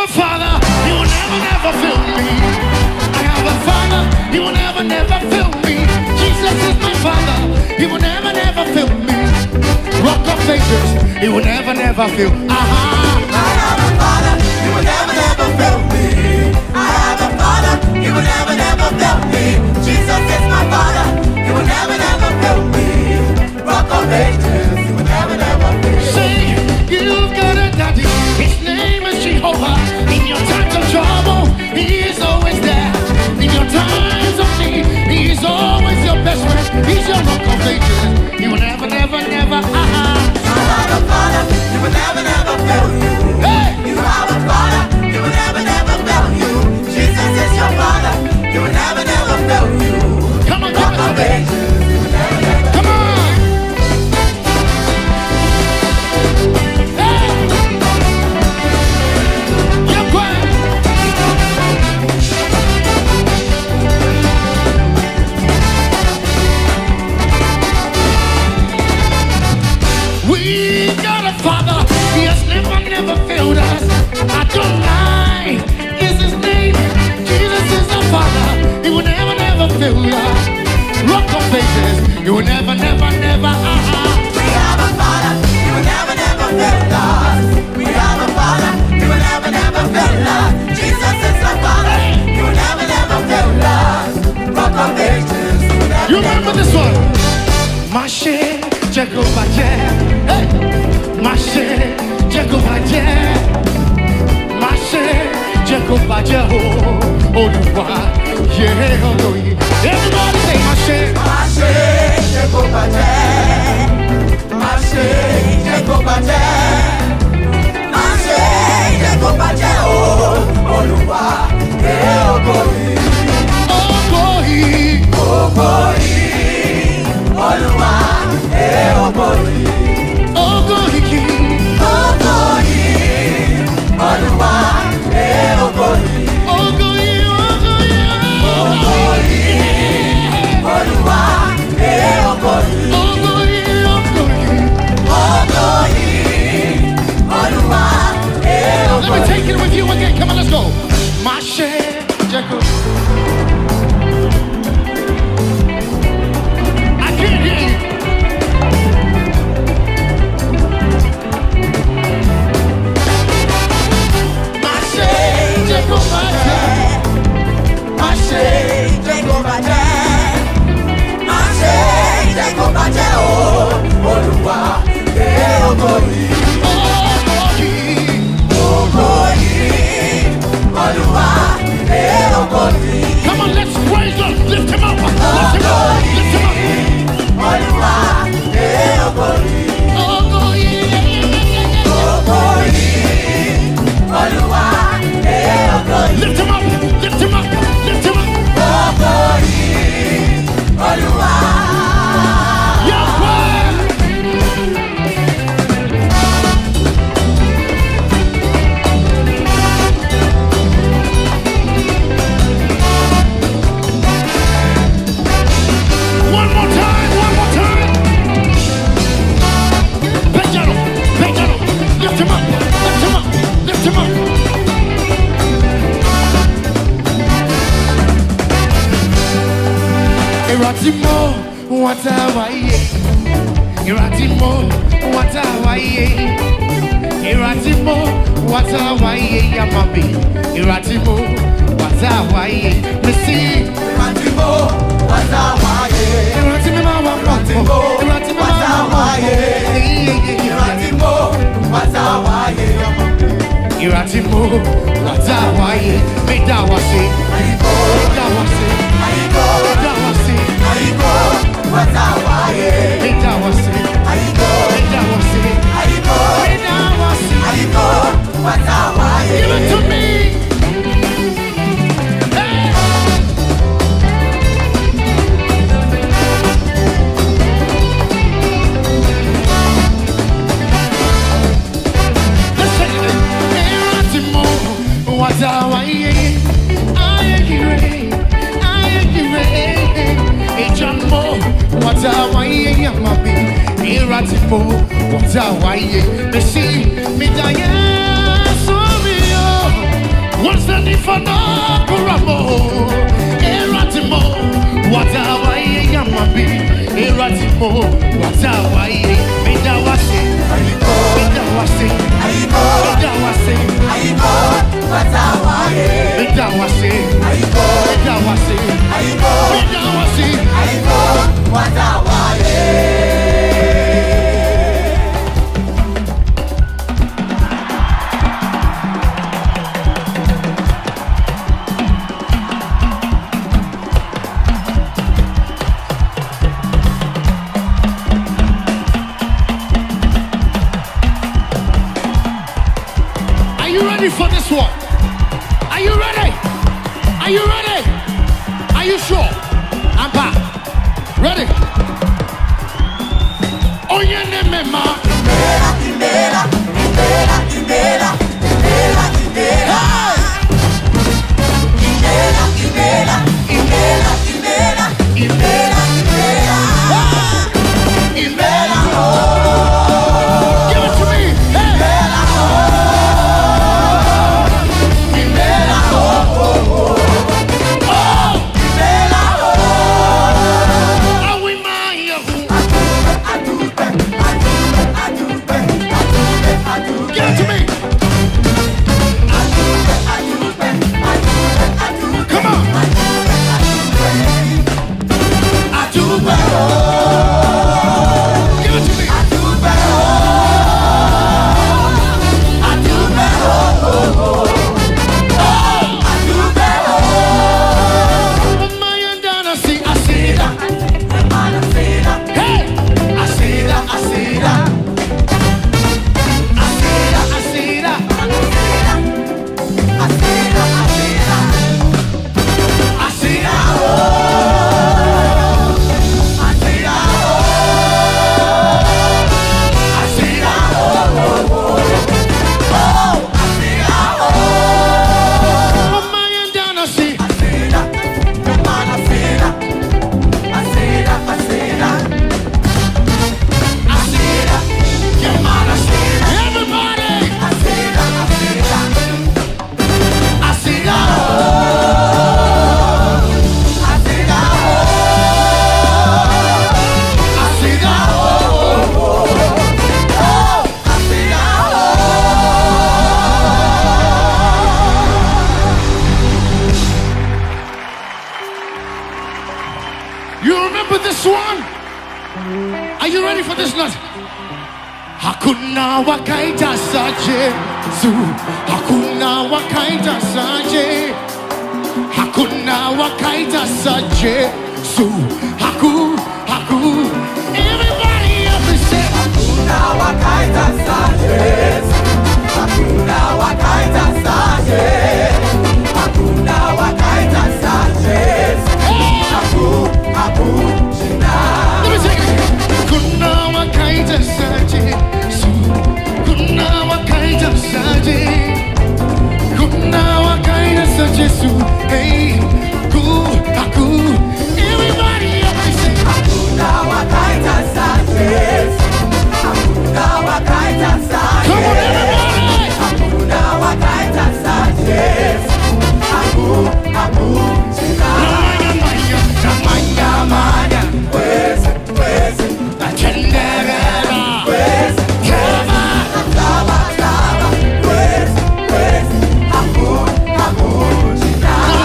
a father, he will never, never fail me. I have a father, he will never, never fail me. Jesus is my father, he will never, never fail me. Rock of ages, he will never, never fail. I have a father, he will never, never fail me. I have a father, he will never, never fail me. Jesus is my father, he will never, never fail me. Rock of ages, he will never, never fail me. Say, you've got a daddy, his name is Jehovah. In your times of trouble, he is always there. In your times of need, he is always your best friend. He's your rock of ages, he will never, never, never. I have a father, he will never, never fail you. Hey! You have a father, he will never, never fail you. Jesus is your father, he will never, never fail you. Come on, give Rock us a of bit. ages, he will never, never Come on! Hey! You're quiet. We got a father, he has never, never failed us. Adonai is his name. Jesus is our father, he will never, never fail us. Rock of ages, he will never, never, never. We have a father, he will never, never fail us. We have a father, he will never, never fail us. Jesus is our father, he will never, never fail us. Rock of ages, he will never, You remember this one? Mashe, Jehovah, hey! Mashe, Jehovah, Mashe, Jehovah, Oluwa, yeah, Oloyi. Everybody say Mashe. Mashe, Jehovah, Mashe, Jehovah, Mashe, Jehovah, Oluwa, yeah, Ogoyi, Ogoyi, Ogoyi, Oluwa, yeah, Ogoyi, Ogoyi, Ogoyi, Oluwa, yeah, Ogoyi, Ogoyi, Ogoyi, Oluwa, yeah, Ogoyi, Ogoyi, Ogoyi, Oluwa, yeah, Let me take it with you again. Come on, let's go. Mashe, Jehovah. I can't hear you. Mashe, Jehovah. Mashe, Jehovah, Mashe, Jehovah, Oluwa, yeah, Ogoyi, Ogoyi, Oluwa, yeah, Ogoyi, Come on, let's praise God. Lift him up. Lift him up. Lift him up. Oluwa, yeah, Ogoyi, Ogoyi, Ogoyi, Oluwa, yeah, Ogoyi, lift him up. Lift him up. Lift him up. Ogoyi, Oluwa. Yahweh. One more time. One more time. Pejano. Pejano. Lift him up. Lift him up. Lift him up. Iratimo, watawaye. Iratimo, watawaye. Iratimo, watawaye. Yamabi. Iratimo, watawaye. Missy. Iratimo, watawaye. Iratimo, Iratimo, watawaye. Iratimo, watawaye. Iratimo, watawaye. Medawase. Medawase. Medawase. Watawaye. Medawase. Medawase. Medawase. Give it to me. Hey! Listen to this. Iratimo, watawaye. Ejamo, watawaye yamabi. Iratimo, watawaye. Missy, midaya, sorry. mo watawai midawase midawase midawase midawase midawase for this one. Are you ready? Are you ready? Are you sure? I'm back. Ready? Oh yeah, nemema. Are you ready for this note? Hakuna wakaita saje zu. Hakuna wakaita saje. Hakuna wakaita saje zu. Haku. Everybody up and say Hakuna wakaita saje zu. Hakuna wakaita saje. Hakuna wakaita saje zu. Haku. Let me sing it. Hakuna wakaita saje zu. Hakuna wakaita saje. Hakuna wakaita saje zu. Hey, haku. Everybody up and say Hakuna wakaita saje zu. Hakuna wakaita saje. Come on, everybody. Hakuna wakaita saje zu. Haku. Namanya. Weze. Achenderera. Weze. Kama. Lava. Weze. Haku.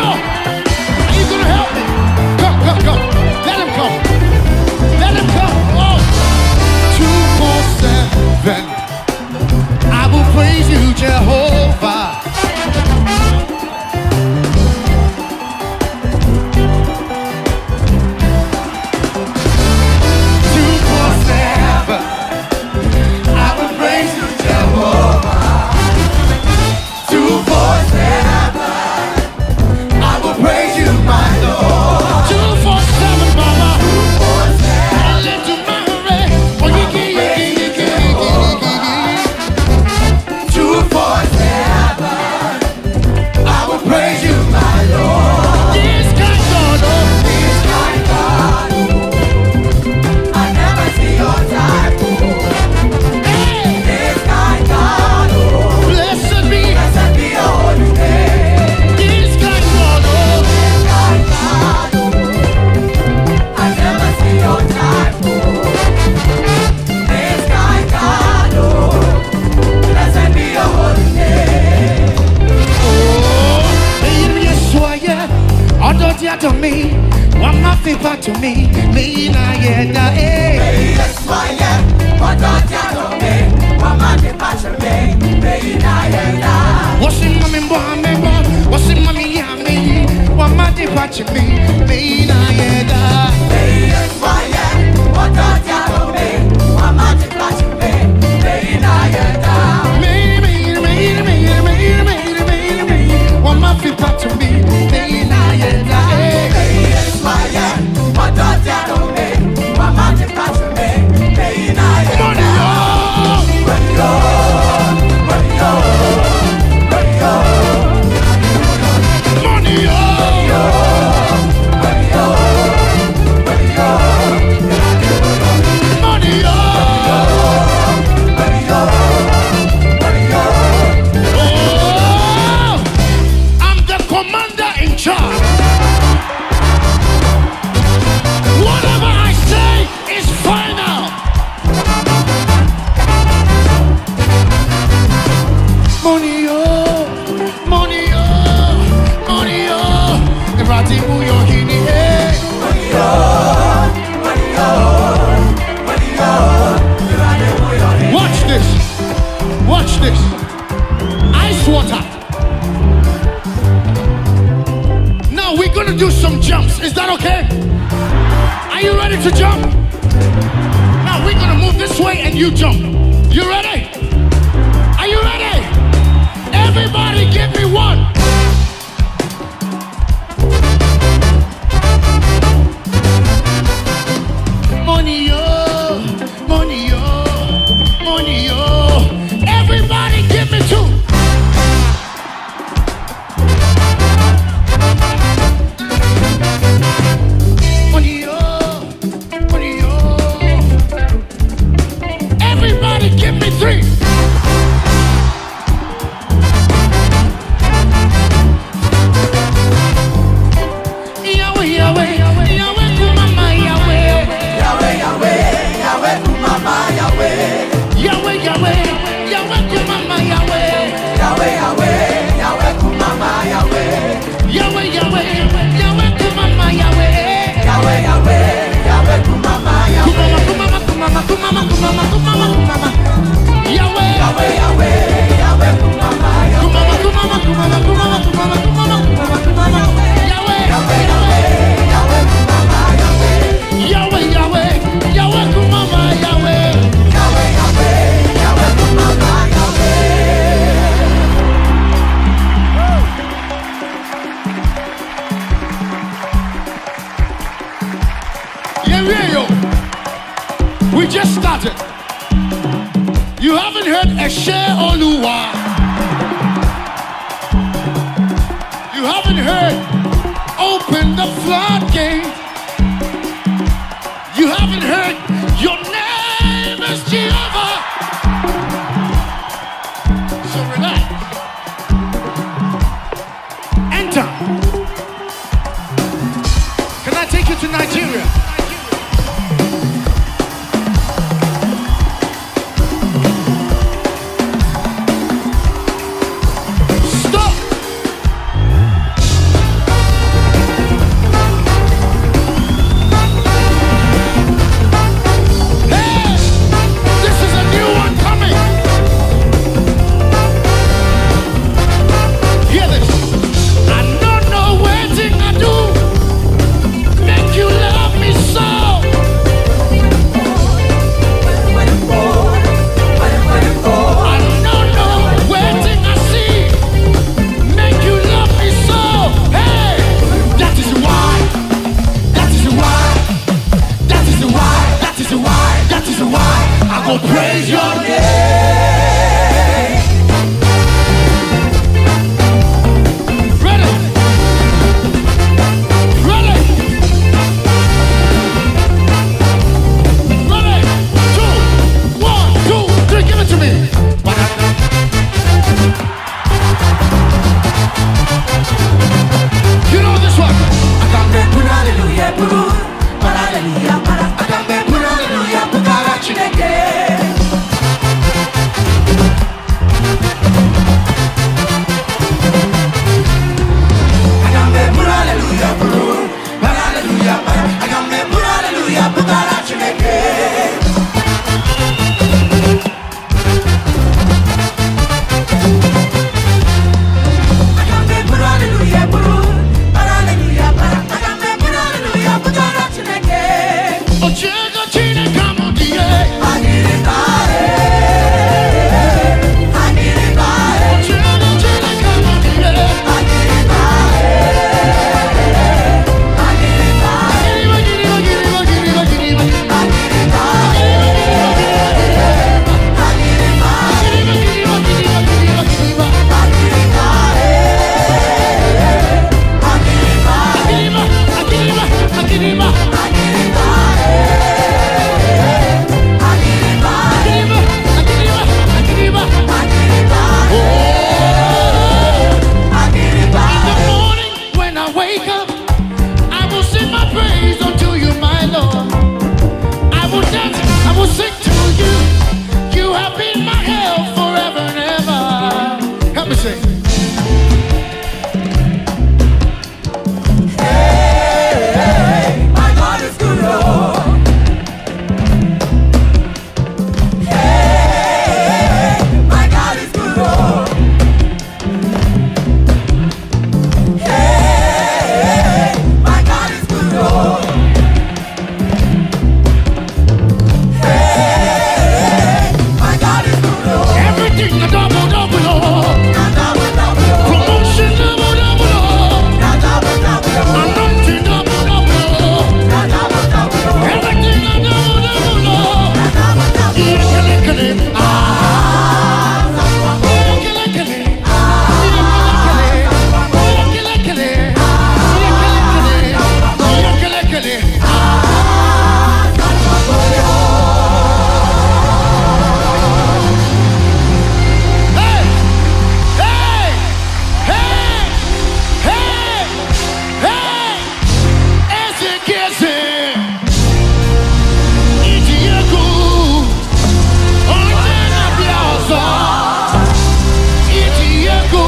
Are you gonna help me? Come, come, come. Let him come. Let him come. Oh. 247. I will praise you, Jehovah. To me, one my favor to me, me na yeda eh. Yes, why yeah? What don't you know me? What my favor to me, me na yeda. What's in my member? What's in my me? What my favor to me, me na yeda. Yes, why yeah? What don't you know me? What my favor to me, me na yeda. Me, what my favor to me, me na yeda. Watch this. Ice water. Now we're gonna do some jumps. Is that okay? Are you ready to jump? Now we're gonna move this way and you jump. You ready? Are you ready? Everybody give me one. Money, yo, money, yo, money, yo. Everybody give me two. Money, yo, money, yo. Everybody give me three. Yahweh, Yahweh, Yahweh, Kumama, Yahweh. Yahweh, Yahweh, Yahweh, Kumama, Yahweh. Yahweh, Yahweh, Yahweh, Kumama, Yahweh. Yahweh, Yahweh, Yahweh, Kumama, Yahweh. Yahweh, Yahweh, Yahweh, Kumama, Yahweh. Yahweh, Yahweh, Yahweh, Kumama, Yahweh. Kumama, Kumama, Kumama, Kumama, Kumama, Kumama. Yahweh, Yahweh, Yahweh, Yahweh, Kumama, Yahweh. Kumama, Kumama, Kumama, Kumama, Kumama, Kumama, Kumama, Kumama. Yahweh, Yahweh, Yahweh, Yahweh, Kumama, Yahweh. Yahweh, Yahweh, Yahweh, Kumama, Yahweh. Yahweh, Yahweh, Yahweh, Kumama, Yahweh. We just started. You haven't heard Eshe Oluwa. You haven't heard Open the Floodgate. You haven't heard Your Name is Jehovah. So relax. Enter. Can I take you to Nigeria? woke up, I will sing my praise unto you, my Lord. I will dance, I will sing to you. You have been my help forever and ever. Help me sing. Hey, my God is good, Lord. Hey, my God is good, Lord. Hey, my God is good, Lord. Hey, my God is good, Lord. Everything a double, double, Lord. Now double, double, Lord. Promotion double, double, Lord. Now double, double, Lord. Anointing double, double, Lord. Now double, double, Lord. Everything a double, double, Lord. Now double, double, Lord. Lickety, ah, lickety, lickety, lickety, lickety, ah. Hey, hey, hey, hey, hey. Ese que se Idiaku, onye na-abịa ọzọ. Idiaku,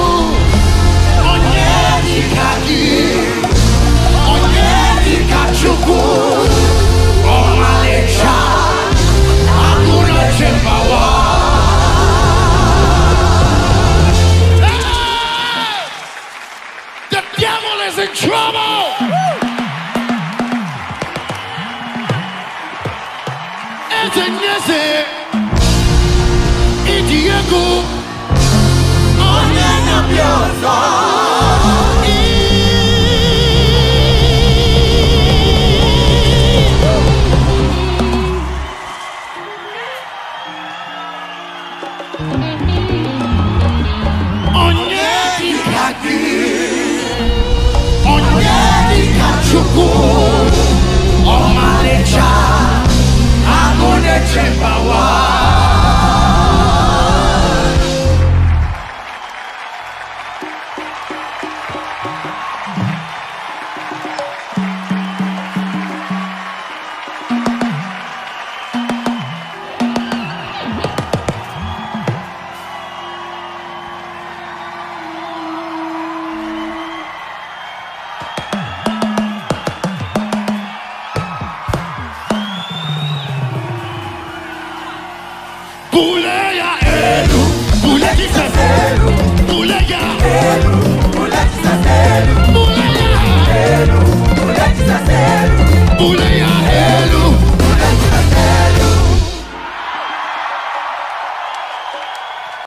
onye dịka gị, onye dịka Chukwu, ọmalịcha, agụ na-eche mbawa. Hey! The devil is in trouble. Eze Idiaku, onye na-abịa ọzọ. Onye dịka gị, onye dịka Chukwu, ọmalịcha, agụ na-eche mbawa. Buleya elu, buleya elu, buleya Elu, mulher de Sacero. buleya Elu, mulher de Sacero. buleya